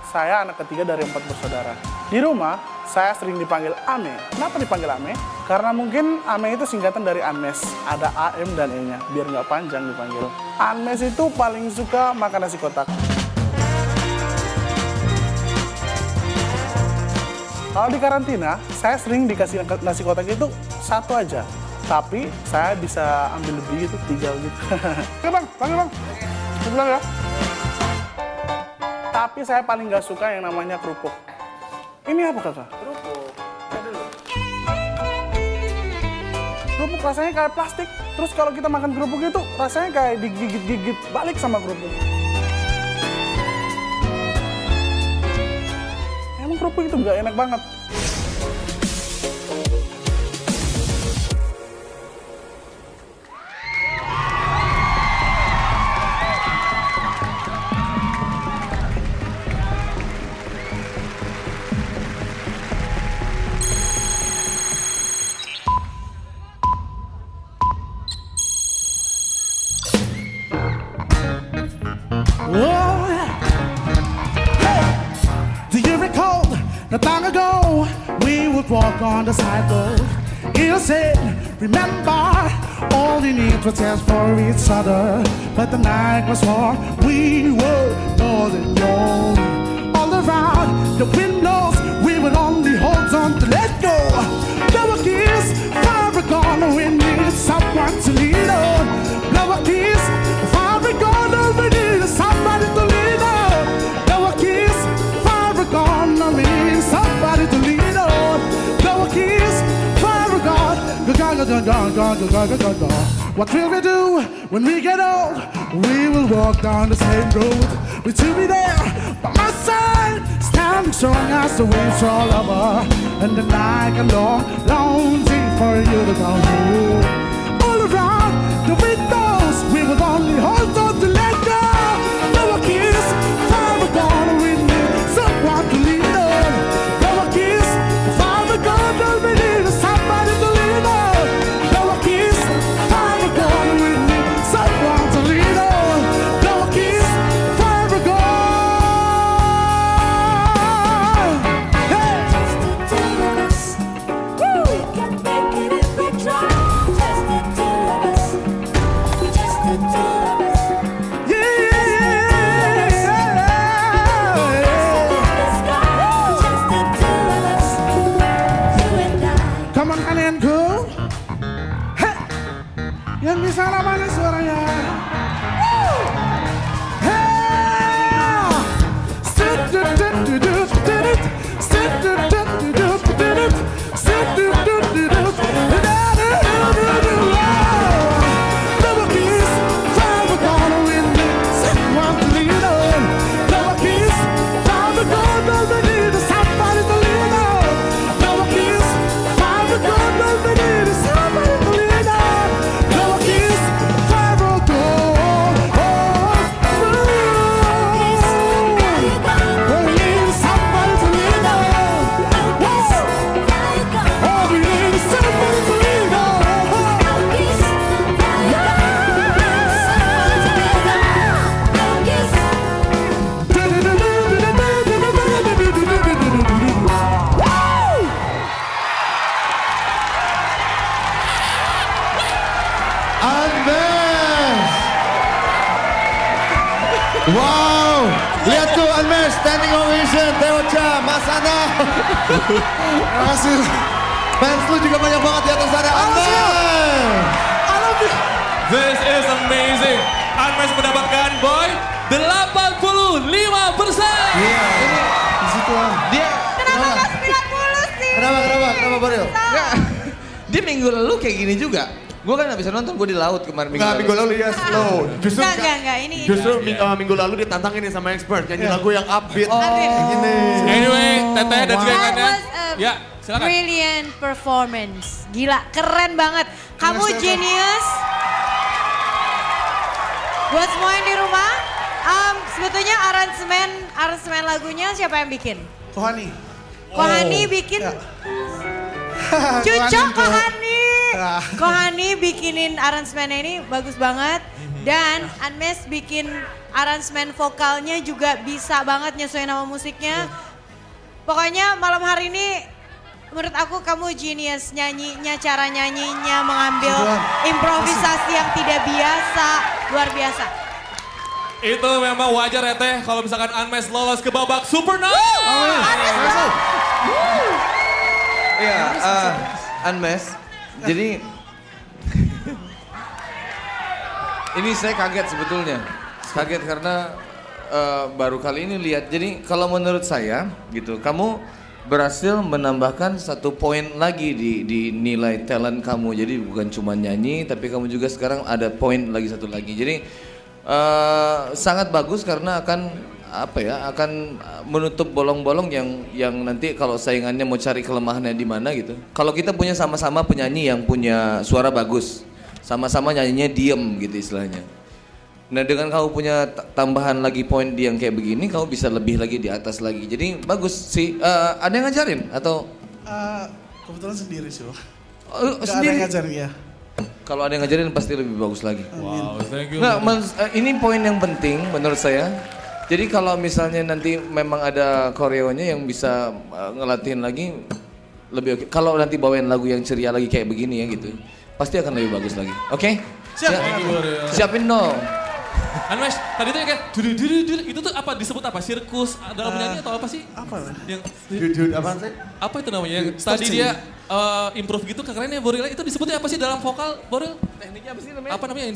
saya anak ketiga dari 4 bersaudara. Di rumah, saya sering dipanggil Ame. Kenapa dipanggil Ame? Karena mungkin Ame itu singkatan dari Anmes. Ada A, M, dan E-nya, biar nggak panjang dipanggil. Anmes itu paling suka makan nasi kotak. Kalau di karantina, saya sering dikasih nasi kotak itu 1 aja. Tapi saya bisa ambil lebih gitu, 3 gitu. Oke bang, panggil bang. Sebelah ya. Tapi saya paling nggak suka yang namanya kerupuk. Ini apa kakak? Kerupuk. Kerupuk rasanya kayak plastik. Terus kalau kita makan kerupuk itu rasanya kayak digigit-gigit balik sama kerupuk. Emang kerupuk itu nggak enak banget. Not long ago, we would walk on the sidewalk. Innocent, remember, all we need was just for each other. But the night was warm, we were more than young. All around the windows, we would only hold on to let go. Blow a kiss, far gone, we need someone to lean on. Blow a kiss, far gone, we need somebody to lean on. Blow a kiss, far gone, we need somebody to lean on. Blow a kiss, far gone, gone. What will we do when we get old? We will walk down the same road. We will be there by my side, standing strong as the waves roll over. And the night get long, lonely for you to come home. All around the windows, we will only hold on to let go. Blow a kiss, far gone, we need someone to lean on. Blow a kiss, far gone, we need somebody to lean on. Blow a kiss, far gone, we need someone to lean on. Blow a kiss, far gone. Hey! Just the two of us. We can make it if we try. Just the two of us. Just the two of us. The sky. Just the two of us. You and I. Come on kalianku. Hey. Yang di sana mana suaranya? Wow, lihat tuh Anmes, standing ovation, Teocha, Mas Ana. Terima kasih. Fans lu juga banyak banget di atas sana. Anmes. This is amazing. Anmes mendapatkan boy 85%. Iya, ini di situ dia. Kenapa nggak 90 sih? Kenapa Baril? Dia minggu lalu kayak gini juga. Gue kan gak bisa nonton, gue di laut kemarin minggu lalu. Minggu lalu ya slow. Justru Enggak, ini. minggu lalu ditantangin nih sama expert nyanyi lagu yang upbeat. Gini. Anyway, Teteh dan juga That Ikannya. was a Ya, silakan. brilliant performance. Gila, keren banget. Kamu genius. Buat semua yang di rumah, sebetulnya aransemen lagunya siapa yang bikin? Kohani. Kohani bikin. Cucok Kohani. Kohani bikinin aransemennya ini bagus banget. Dan Anmes bikin aransemen vokalnya juga bisa banget nyesuaiin nama musiknya. Pokoknya malam hari ini menurut aku kamu genius nyanyinya, cara nyanyinya, mengambil improvisasi yang tidak biasa, luar biasa. Itu memang wajar ya Teh kalau misalkan Anmes lolos ke babak Super Night. Iya, Anmes. Jadi ini saya kaget sebetulnya. Kaget karena baru kali ini lihat. Jadi kalau menurut saya gitu, kamu berhasil menambahkan 1 poin lagi di nilai talent kamu. Jadi bukan cuma nyanyi, tapi kamu juga sekarang ada poin lagi 1 lagi. Jadi sangat bagus karena akan menutup bolong-bolong yang nanti kalau saingannya mau cari kelemahannya di mana gitu. Kalau kita punya sama-sama penyanyi yang punya suara bagus, sama-sama nyanyinya diem gitu istilahnya. Nah dengan kamu punya tambahan lagi poin yang kayak begini, kamu bisa lebih lagi di atas lagi. Jadi bagus sih. Ada yang ngajarin atau? Kebetulan sendiri sih. Sendiri? Ada yang ngajarin ya. Kalau ada yang ngajarin pasti lebih bagus lagi. Wow, thank you. Nah, ini poin yang penting menurut saya. Jadi kalau misalnya nanti memang ada koreonya yang bisa ngelatihin lagi lebih oke. Kalau nanti bawain lagu yang ceria lagi kayak begini ya gitu, pasti akan lebih bagus lagi. Oke? Siap. Siapin no. Anmes, tadi tuh kayak dudu itu tuh apa disebut apa? Sirkus dalam penyanyi atau apa sih? Apa? Yang Apaan sih? apa itu namanya? Yang tadi dia improve gitu kerennya Boril itu disebutnya apa sih dalam vokal Boril? Tekniknya apa sih namanya? Apa namanya?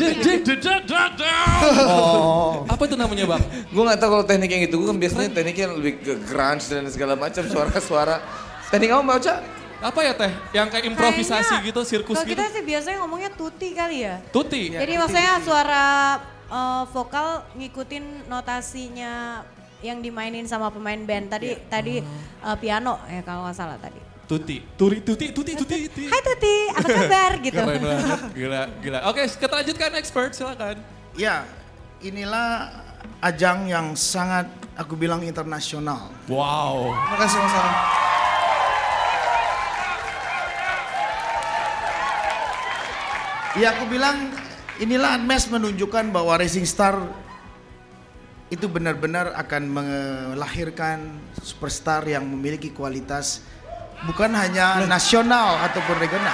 Apa itu namanya Bang? Gue gak tahu kalau teknik yang itu, gue kan biasanya tekniknya lebih ke grunge dan segala macam suara-suara. Teknik kamu Mbak Ocha? Apa ya Teh? Yang kayak improvisasi Kayaknya, gitu, sirkus kalau gitu? kita sih biasanya ngomongnya tuti kali ya. Tuti? Jadi maksudnya suara vokal ngikutin notasinya yang dimainin sama pemain band. Tadi piano ya kalau nggak salah tadi. Tuti. Hai Tuti, apa kabar gitu. Keren banget, gila. Oke, kita lanjutkan expert, silakan. Ya, inilah ajang yang sangat aku bilang internasional. Wow. Terima kasih Mas Aran. Ya aku bilang inilah Anmes menunjukkan bahwa Rising Star itu benar-benar akan melahirkan superstar yang memiliki kualitas bukan hanya nasional ataupun regional.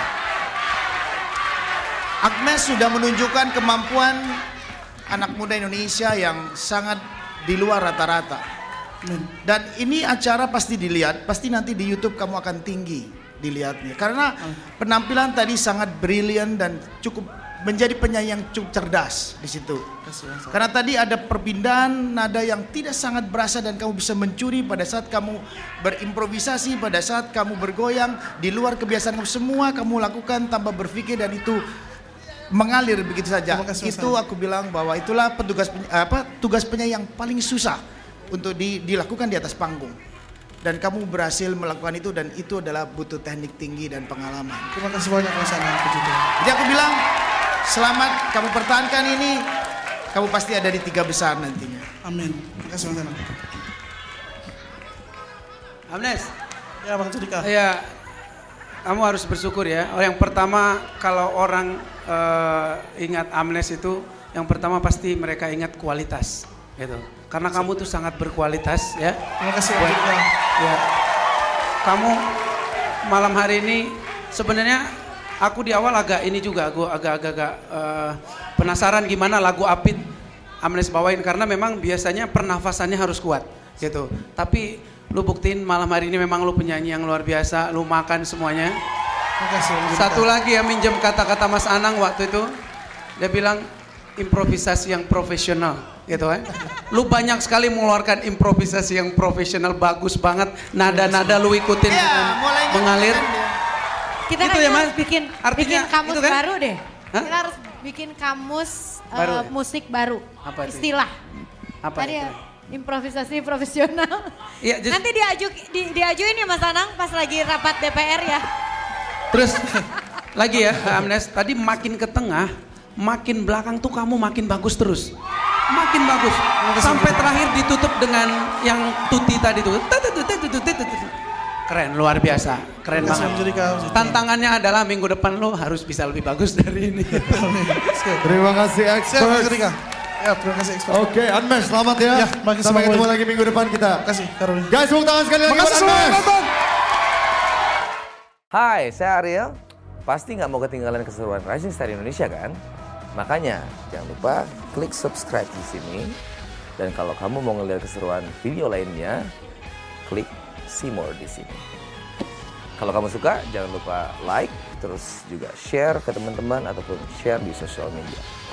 Agnes sudah menunjukkan kemampuan anak muda Indonesia yang sangat di luar rata-rata. Dan ini acara pasti dilihat, pasti nanti di YouTube kamu akan tinggi dilihatnya. Karena penampilan tadi sangat brilian dan cukup menjadi penyanyi yang cukup cerdas di situ. Karena tadi ada perpindahan nada yang tidak sangat berasa dan kamu bisa mencuri pada saat kamu berimprovisasi, pada saat kamu bergoyang di luar kebiasaan kamu, semua kamu lakukan tanpa berpikir dan itu mengalir begitu saja. Itu aku bilang bahwa itulah tugas penyanyi yang paling susah untuk dilakukan di atas panggung. Dan kamu berhasil melakukan itu dan itu adalah butuh teknik tinggi dan pengalaman. Terima kasih banyak Mas Aran. Jadi aku bilang selamat kamu pertahankan ini, kamu pasti ada di 3 besar nantinya. Amin. Terima kasih Mas Aran. Amnes. Ya Bang Cudika. Ya, kamu harus bersyukur ya. Yang pertama kalau orang ingat Amnes itu, yang pertama pasti mereka ingat kualitas, gitu. Karena kamu tuh sangat berkualitas ya. Terima kasih Bang Cudika. Ya, kamu malam hari ini sebenarnya aku di awal agak ini juga, aku agak penasaran gimana lagu Apit Amnes bawain karena memang biasanya pernafasannya harus kuat gitu. Tapi lu buktiin malam hari ini memang lu penyanyi yang luar biasa, lu makan semuanya. Terima kasih Bang Cudika. Satu lagi yang minjem kata-kata Mas Anang waktu itu, dia bilang improvisasi yang profesional, gitu kan? Lu banyak sekali mengeluarkan improvisasi yang profesional, bagus banget, nada-nada lu ikutin dengan mengalir. Kita Itu kayaknya ya, Mas? harus bikin Artinya kamus itu kan? baru deh. Hah? Kita harus bikin kamus Baru ya? musik baru. Apa itu? Istilah. Apa Tadi itu? ya, improvisasi profesional. Iya, Nanti diajuin ya Mas Anang pas lagi rapat DPR ya. Terus lagi ya, Amnes, tadi makin ke tengah, makin belakang tuh kamu makin bagus terus. Makin bagus. Sampai terakhir ditutup dengan yang tuti tadi tuh. Keren, luar biasa. Keren banget. Tantangannya adalah minggu depan lo harus bisa lebih bagus dari ini. Terima kasih expert. Ya, terima kasih expert. Oke, Unmesh, selamat ya. Sampai ketemu lagi minggu depan kita. Terima kasih, Karolin. Guys, tepuk tangan sekali lagi buat Makasih semua yang Unmesh. nonton. Hai, saya Ariel. Pasti nggak mau ketinggalan keseruan Rising Star Indonesia kan? Makanya jangan lupa klik subscribe di sini. Dan kalau kamu mau ngeliat keseruan video lainnya, klik see more di sini. Kalau kamu suka, jangan lupa like, terus juga share ke teman-teman ataupun share di sosial media.